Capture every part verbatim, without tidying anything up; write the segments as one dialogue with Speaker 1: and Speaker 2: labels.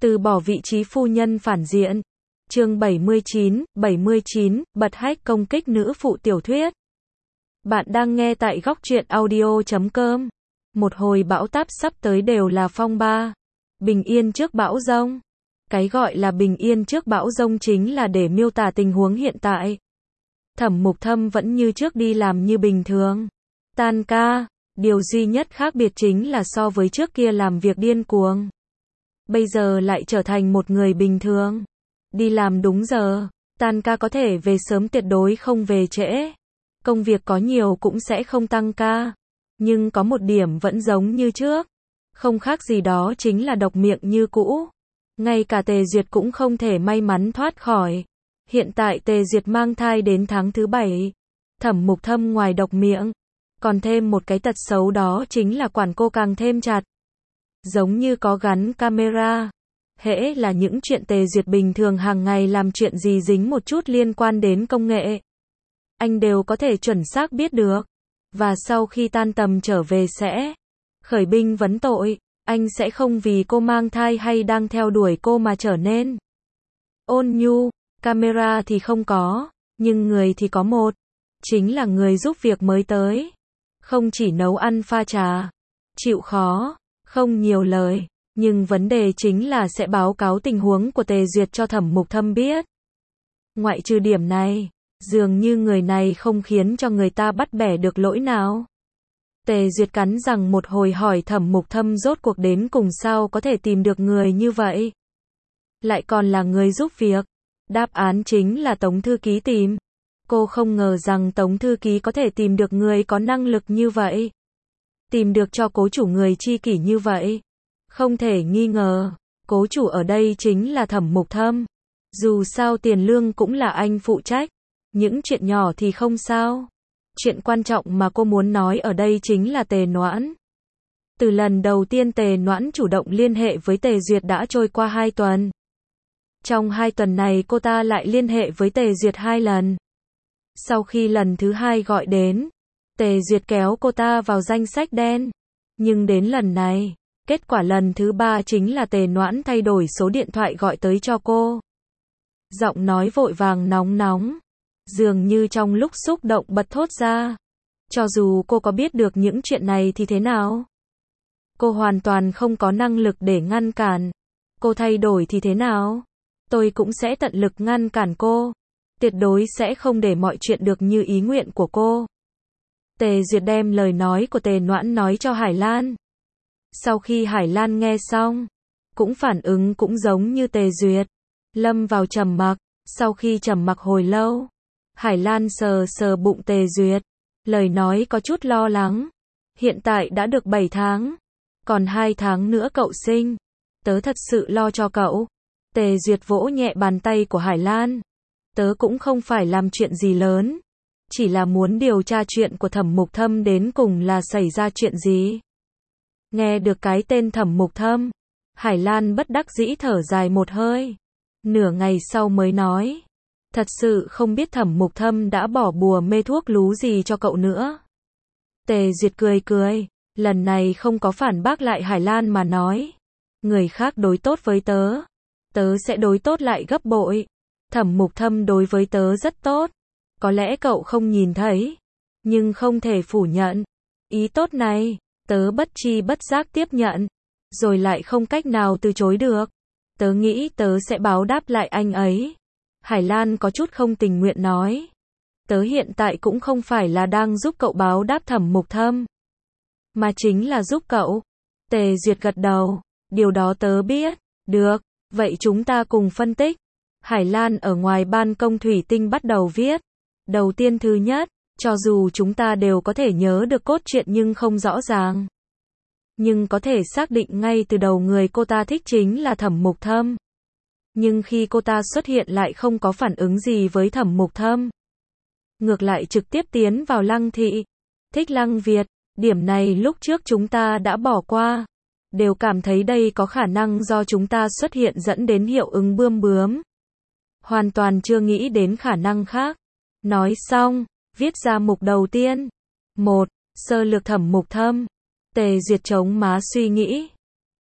Speaker 1: Từ bỏ vị trí phu nhân phản diện. Chương bảy mươi chín, bảy mươi chín, bật hack công kích nữ phụ tiểu thuyết. Bạn đang nghe tại góc truyện audio chấm com. Một hồi bão táp sắp tới đều là phong ba. Bình yên trước bão giông. Cái gọi là bình yên trước bão giông chính là để miêu tả tình huống hiện tại. Thẩm Mục Thâm vẫn như trước đi làm như bình thường. Tan ca, điều duy nhất khác biệt chính là so với trước kia làm việc điên cuồng. Bây giờ lại trở thành một người bình thường. Đi làm đúng giờ, tan ca có thể về sớm tuyệt đối không về trễ. Công việc có nhiều cũng sẽ không tăng ca. Nhưng có một điểm vẫn giống như trước. Không khác gì đó chính là độc miệng như cũ. Ngay cả Tề Duyệt cũng không thể may mắn thoát khỏi. Hiện tại Tề Duyệt mang thai đến tháng thứ bảy. Thẩm Mục Thâm ngoài độc miệng, còn thêm một cái tật xấu đó chính là quản cô càng thêm chặt. Giống như có gắn camera. Hễ là những chuyện Tề Duyệt bình thường hàng ngày làm chuyện gì dính một chút liên quan đến công nghệ, anh đều có thể chuẩn xác biết được. Và sau khi tan tầm trở về sẽ khởi binh vấn tội. Anh sẽ không vì cô mang thai hay đang theo đuổi cô mà trở nên ôn nhu. Camera thì không có, nhưng người thì có một. Chính là người giúp việc mới tới. Không chỉ nấu ăn pha trà, chịu khó, không nhiều lời. Nhưng vấn đề chính là sẽ báo cáo tình huống của Tề Duyệt cho Thẩm Mục Thâm biết. Ngoại trừ điểm này, dường như người này không khiến cho người ta bắt bẻ được lỗi nào. Tề Duyệt cắn răng một hồi hỏi Thẩm Mục Thâm rốt cuộc đến cùng sao có thể tìm được người như vậy. Lại còn là người giúp việc. Đáp án chính là Tống Thư Ký tìm. Cô không ngờ rằng Tống Thư Ký có thể tìm được người có năng lực như vậy. Tìm được cho cố chủ người chi kỷ như vậy. Không thể nghi ngờ, cố chủ ở đây chính là Thẩm Mục Thâm. Dù sao tiền lương cũng là anh phụ trách. Những chuyện nhỏ thì không sao. Chuyện quan trọng mà cô muốn nói ở đây chính là Tề Noãn. Từ lần đầu tiên Tề Noãn chủ động liên hệ với Tề Duyệt đã trôi qua hai tuần. Trong hai tuần này cô ta lại liên hệ với Tề Duyệt hai lần. Sau khi lần thứ hai gọi đến, Tề Duyệt kéo cô ta vào danh sách đen. Nhưng đến lần này, kết quả lần thứ ba chính là Tề Noãn thay đổi số điện thoại gọi tới cho cô. Giọng nói vội vàng nóng nóng, dường như trong lúc xúc động bật thốt ra. Cho dù cô có biết được những chuyện này thì thế nào? Cô hoàn toàn không có năng lực để ngăn cản. Cô thay đổi thì thế nào? Tôi cũng sẽ tận lực ngăn cản cô. Tuyệt đối sẽ không để mọi chuyện được như ý nguyện của cô. Tề Duyệt đem lời nói của Tề Noãn nói cho Hải Lan. Sau khi Hải Lan nghe xong, cũng phản ứng cũng giống như Tề Duyệt. Lâm vào trầm mặc. Sau khi trầm mặc hồi lâu, Hải Lan sờ sờ bụng Tề Duyệt. Lời nói có chút lo lắng. Hiện tại đã được bảy tháng. Còn hai tháng nữa cậu sinh. Tớ thật sự lo cho cậu. Tề Duyệt vỗ nhẹ bàn tay của Hải Lan. Tớ cũng không phải làm chuyện gì lớn. Chỉ là muốn điều tra chuyện của Thẩm Mục Thâm đến cùng là xảy ra chuyện gì. Nghe được cái tên Thẩm Mục Thâm, Hải Lan bất đắc dĩ thở dài một hơi. Nửa ngày sau mới nói. Thật sự không biết Thẩm Mục Thâm đã bỏ bùa mê thuốc lú gì cho cậu nữa. Tề Duyệt cười cười. Lần này không có phản bác lại Hải Lan mà nói. Người khác đối tốt với tớ, tớ sẽ đối tốt lại gấp bội. Thẩm Mục Thâm đối với tớ rất tốt. Có lẽ cậu không nhìn thấy, nhưng không thể phủ nhận. Ý tốt này, tớ bất tri bất giác tiếp nhận, rồi lại không cách nào từ chối được. Tớ nghĩ tớ sẽ báo đáp lại anh ấy. Hải Lan có chút không tình nguyện nói. Tớ hiện tại cũng không phải là đang giúp cậu báo đáp Thẩm Mục Thâm, mà chính là giúp cậu. Tề Duyệt gật đầu. Điều đó tớ biết. Được, vậy chúng ta cùng phân tích. Hải Lan ở ngoài ban công thủy tinh bắt đầu viết. Đầu tiên thứ nhất, cho dù chúng ta đều có thể nhớ được cốt truyện nhưng không rõ ràng. Nhưng có thể xác định ngay từ đầu người cô ta thích chính là Thẩm Mục Thâm. Nhưng khi cô ta xuất hiện lại không có phản ứng gì với Thẩm Mục Thâm. Ngược lại trực tiếp tiến vào Lăng Thị. Thích Lăng Việt. Điểm này lúc trước chúng ta đã bỏ qua. Đều cảm thấy đây có khả năng do chúng ta xuất hiện dẫn đến hiệu ứng bươm bướm. Hoàn toàn chưa nghĩ đến khả năng khác. Nói xong, viết ra mục đầu tiên. một. Sơ lược Thẩm Mục Thâm. Tề Duyệt chống má suy nghĩ.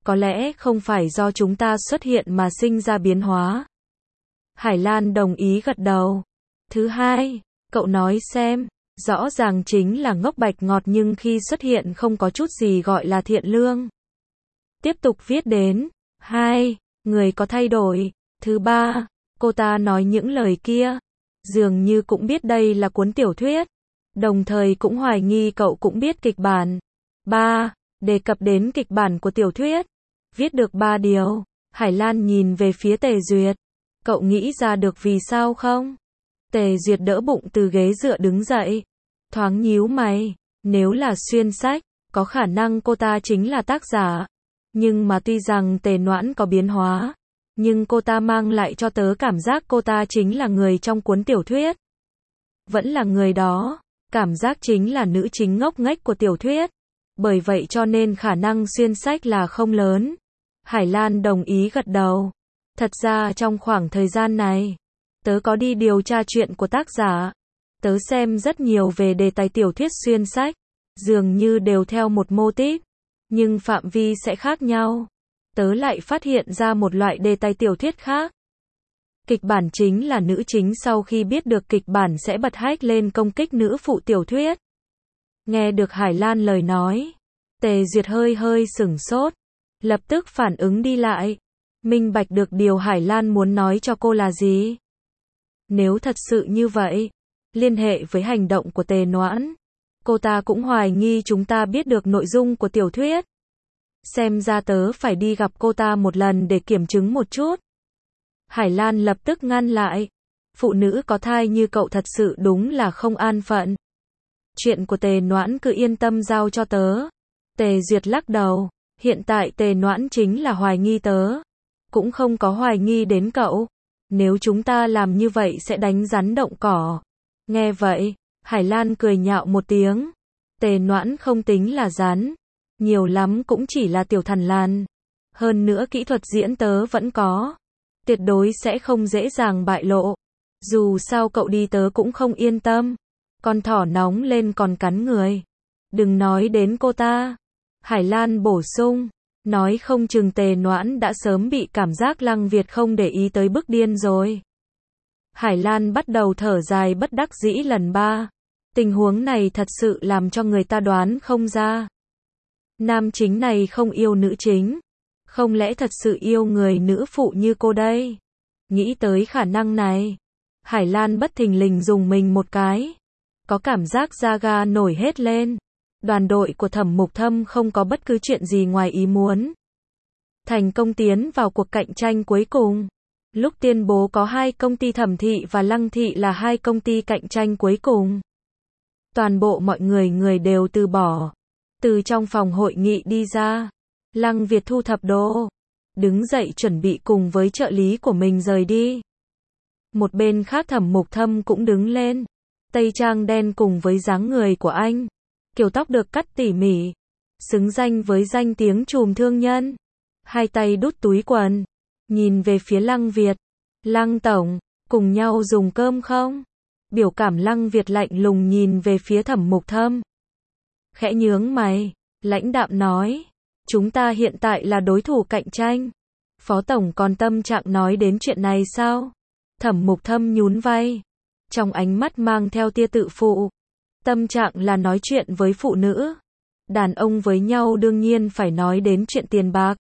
Speaker 1: có lẽ không phải do chúng ta xuất hiện mà sinh ra biến hóa. Hải Lan đồng ý gật đầu. Thứ hai, cậu nói xem, rõ ràng chính là ngốc bạch ngọt nhưng khi xuất hiện không có chút gì gọi là thiện lương. Tiếp tục viết đến. Hai, người có thay đổi. Thứ ba, cô ta nói những lời kia, dường như cũng biết đây là cuốn tiểu thuyết, đồng thời cũng hoài nghi cậu cũng biết kịch bản. Ba, đề cập đến kịch bản của tiểu thuyết. Viết được ba điều. Hải Lan nhìn về phía Tề Duyệt. Cậu nghĩ ra được vì sao không? Tề Duyệt đỡ bụng từ ghế dựa đứng dậy. Thoáng nhíu mày. Nếu là xuyên sách, có khả năng cô ta chính là tác giả. Nhưng mà tuy rằng Tề Noãn có biến hóa, nhưng cô ta mang lại cho tớ cảm giác cô ta chính là người trong cuốn tiểu thuyết. Vẫn là người đó. Cảm giác chính là nữ chính ngốc nghếch của tiểu thuyết. Bởi vậy cho nên khả năng xuyên sách là không lớn. Hải Lan đồng ý gật đầu. Thật ra trong khoảng thời gian này, tớ có đi điều tra chuyện của tác giả. Tớ xem rất nhiều về đề tài tiểu thuyết xuyên sách. Dường như đều theo một mô típ. Nhưng phạm vi sẽ khác nhau. Tớ lại phát hiện ra một loại đề tài tiểu thuyết khác. Kịch bản chính là nữ chính sau khi biết được kịch bản sẽ bật hách lên công kích nữ phụ tiểu thuyết. Nghe được Hải Lan lời nói, Tề Duyệt hơi hơi sửng sốt, lập tức phản ứng đi lại, minh bạch được điều Hải Lan muốn nói cho cô là gì. Nếu thật sự như vậy, liên hệ với hành động của Tề Noãn, cô ta cũng hoài nghi chúng ta biết được nội dung của tiểu thuyết. Xem ra tớ phải đi gặp cô ta một lần để kiểm chứng một chút. Hải Lan lập tức ngăn lại. Phụ nữ có thai như cậu thật sự đúng là không an phận. Chuyện của Tề Noãn cứ yên tâm giao cho tớ. Tề Duyệt lắc đầu. Hiện tại Tề Noãn chính là hoài nghi tớ. Cũng không có hoài nghi đến cậu. Nếu chúng ta làm như vậy sẽ đánh rắn động cỏ. Nghe vậy, Hải Lan cười nhạo một tiếng. Tề Noãn không tính là rắn. Nhiều lắm cũng chỉ là tiểu thằn lằn. Hơn nữa kỹ thuật diễn tớ vẫn có. Tuyệt đối sẽ không dễ dàng bại lộ. Dù sao cậu đi tớ cũng không yên tâm. Con thỏ nóng lên còn cắn người. Đừng nói đến cô ta. Hải Lan bổ sung. Nói không chừng Tề Noãn đã sớm bị cảm giác Lăng Việt không để ý tới bức điên rồi. Hải Lan bắt đầu thở dài bất đắc dĩ lần ba. Tình huống này thật sự làm cho người ta đoán không ra. Nam chính này không yêu nữ chính. Không lẽ thật sự yêu người nữ phụ như cô đây? Nghĩ tới khả năng này, Hải Lan bất thình lình dùng mình một cái. Có cảm giác da ga nổi hết lên. Đoàn đội của Thẩm Mục Thâm không có bất cứ chuyện gì ngoài ý muốn. Thành công tiến vào cuộc cạnh tranh cuối cùng. Lúc tuyên bố có hai công ty Thẩm Thị và Lăng Thị là hai công ty cạnh tranh cuối cùng. Toàn bộ mọi người người đều từ bỏ. Từ trong phòng hội nghị đi ra. Lăng Việt thu thập đồ, đứng dậy chuẩn bị cùng với trợ lý của mình rời đi. Một bên khác Thẩm Mục Thâm cũng đứng lên, tây trang đen cùng với dáng người của anh, kiểu tóc được cắt tỉ mỉ, xứng danh với danh tiếng trùm thương nhân. Hai tay đút túi quần, nhìn về phía Lăng Việt. Lăng tổng, cùng nhau dùng cơm không? Biểu cảm Lăng Việt lạnh lùng nhìn về phía Thẩm Mục Thâm. Khẽ nhướng mày, lãnh đạm nói. Chúng ta hiện tại là đối thủ cạnh tranh. Phó tổng còn tâm trạng nói đến chuyện này sao? Thẩm Mục Thâm nhún vai. Trong ánh mắt mang theo tia tự phụ. Tâm trạng là nói chuyện với phụ nữ. Đàn ông với nhau đương nhiên phải nói đến chuyện tiền bạc.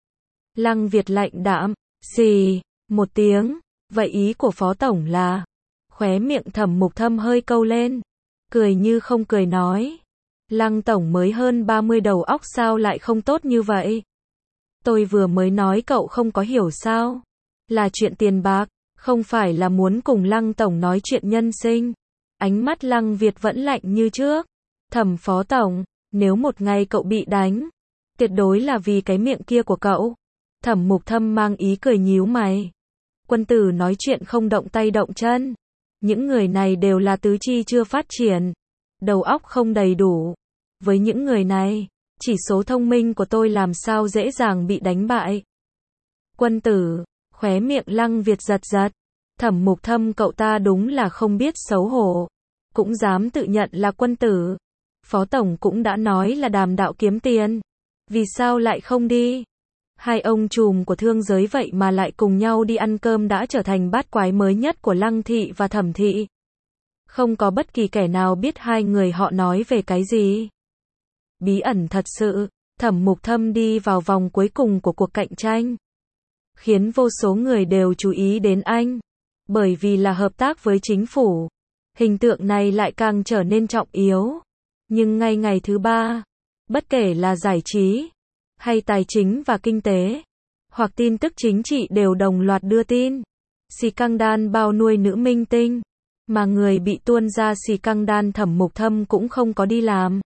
Speaker 1: Lăng Việt lạnh đạm. Xì. Một tiếng. Vậy ý của phó tổng là. Khóe miệng Thẩm Mục Thâm hơi câu lên. Cười như không cười nói. Lăng tổng mới hơn ba mươi đầu óc sao lại không tốt như vậy? Tôi vừa mới nói cậu không có hiểu sao? Là chuyện tiền bạc, không phải là muốn cùng Lăng tổng nói chuyện nhân sinh. Ánh mắt Lăng Việt vẫn lạnh như trước. Thẩm phó tổng, nếu một ngày cậu bị đánh, tuyệt đối là vì cái miệng kia của cậu. Thẩm Mục Thâm mang ý cười nhíu mày. Quân tử nói chuyện không động tay động chân. Những người này đều là tứ chi chưa phát triển. Đầu óc không đầy đủ. Với những người này, chỉ số thông minh của tôi làm sao dễ dàng bị đánh bại. Quân tử, khóe miệng Lăng Việt giật giật. Thẩm Mục Thâm cậu ta đúng là không biết xấu hổ. Cũng dám tự nhận là quân tử. Phó tổng cũng đã nói là đàm đạo kiếm tiền. Vì sao lại không đi? Hai ông trùm của thương giới vậy mà lại cùng nhau đi ăn cơm đã trở thành bát quái mới nhất của Lăng thị và Thẩm thị. Không có bất kỳ kẻ nào biết hai người họ nói về cái gì. Bí ẩn thật sự, Thẩm Mục Thâm đi vào vòng cuối cùng của cuộc cạnh tranh. Khiến vô số người đều chú ý đến anh. Bởi vì là hợp tác với chính phủ. Hình tượng này lại càng trở nên trọng yếu. Nhưng ngay ngày thứ ba, bất kể là giải trí, hay tài chính và kinh tế, hoặc tin tức chính trị đều đồng loạt đưa tin. Scandal bao nuôi nữ minh tinh. Mà người bị tuôn ra scandal Thẩm Mục Thâm cũng không có đi làm.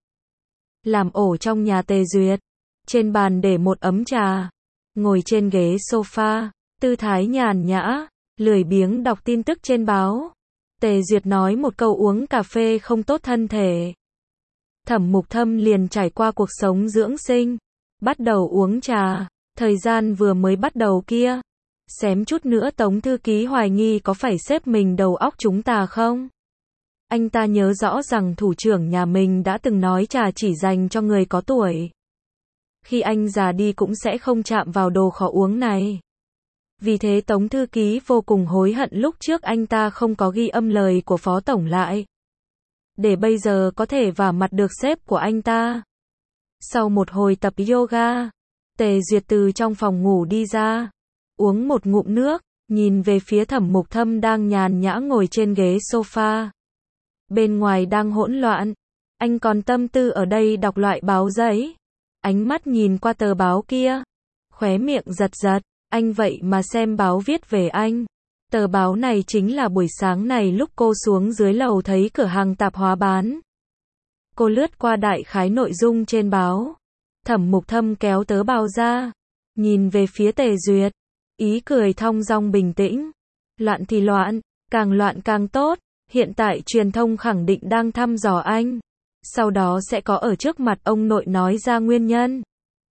Speaker 1: Làm ổ trong nhà Tề Duyệt. Trên bàn để một ấm trà. Ngồi trên ghế sofa, tư thái nhàn nhã, lười biếng đọc tin tức trên báo. Tề Duyệt nói một câu uống cà phê không tốt thân thể. Thẩm Mục Thâm liền trải qua cuộc sống dưỡng sinh. Bắt đầu uống trà. Thời gian vừa mới bắt đầu kia. Xém chút nữa Tống thư ký hoài nghi có phải xếp mình đầu óc chúng ta không? Anh ta nhớ rõ rằng thủ trưởng nhà mình đã từng nói trà chỉ dành cho người có tuổi. Khi anh già đi cũng sẽ không chạm vào đồ khó uống này. Vì thế Tống thư ký vô cùng hối hận lúc trước anh ta không có ghi âm lời của phó tổng lại. Để bây giờ có thể vả mặt được sếp của anh ta. Sau một hồi tập yoga, Tề Duyệt từ trong phòng ngủ đi ra. Uống một ngụm nước, nhìn về phía Thẩm Mục Thâm đang nhàn nhã ngồi trên ghế sofa. Bên ngoài đang hỗn loạn. Anh còn tâm tư ở đây đọc loại báo giấy. Ánh mắt nhìn qua tờ báo kia. Khóe miệng giật giật. Anh vậy mà xem báo viết về anh. Tờ báo này chính là buổi sáng này lúc cô xuống dưới lầu thấy cửa hàng tạp hóa bán. Cô lướt qua đại khái nội dung trên báo. Thẩm Mục Thâm kéo tớ báo ra. Nhìn về phía Tề Duyệt. Ý cười thong dong bình tĩnh. Loạn thì loạn, càng loạn càng tốt. Hiện tại truyền thông khẳng định đang thăm dò anh. Sau đó sẽ có ở trước mặt ông nội nói ra nguyên nhân.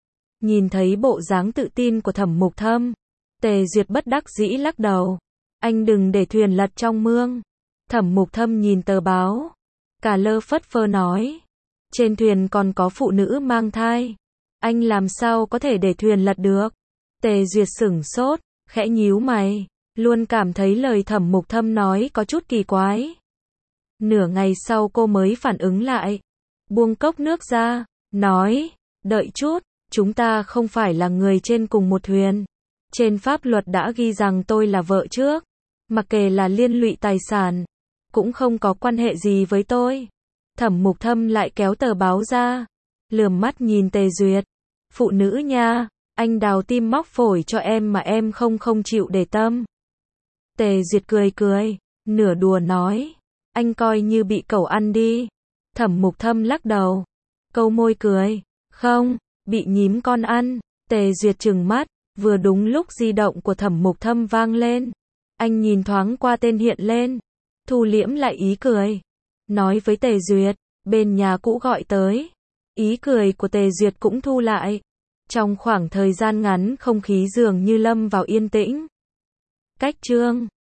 Speaker 1: Nhìn thấy bộ dáng tự tin của Thẩm Mục Thâm. Tề Duyệt bất đắc dĩ lắc đầu. Anh đừng để thuyền lật trong mương. Thẩm Mục Thâm nhìn tờ báo. Cả lơ phất phơ nói. Trên thuyền còn có phụ nữ mang thai. Anh làm sao có thể để thuyền lật được? Tề Duyệt sửng sốt, khẽ nhíu mày. Luôn cảm thấy lời Thẩm Mục Thâm nói có chút kỳ quái. Nửa ngày sau cô mới phản ứng lại. Buông cốc nước ra, nói. Đợi chút, chúng ta không phải là người trên cùng một thuyền. Trên pháp luật đã ghi rằng tôi là vợ trước. Mặc kệ là liên lụy tài sản, cũng không có quan hệ gì với tôi. Thẩm Mục Thâm lại kéo tờ báo ra. Lườm mắt nhìn Tề Duyệt. Phụ nữ nha, anh đào tim móc phổi cho em mà em không không chịu để tâm. Tề Duyệt cười cười, nửa đùa nói. Anh coi như bị cẩu ăn đi. Thẩm Mục Thâm lắc đầu. Câu môi cười. Không, bị nhím con ăn. Tề Duyệt trừng mắt. Vừa đúng lúc di động của Thẩm Mục Thâm vang lên. Anh nhìn thoáng qua tên hiện lên. Thu liễm lại ý cười. Nói với Tề Duyệt. Bên nhà cũ gọi tới. Ý cười của Tề Duyệt cũng thu lại. Trong khoảng thời gian ngắn không khí dường như lâm vào yên tĩnh. Cách chương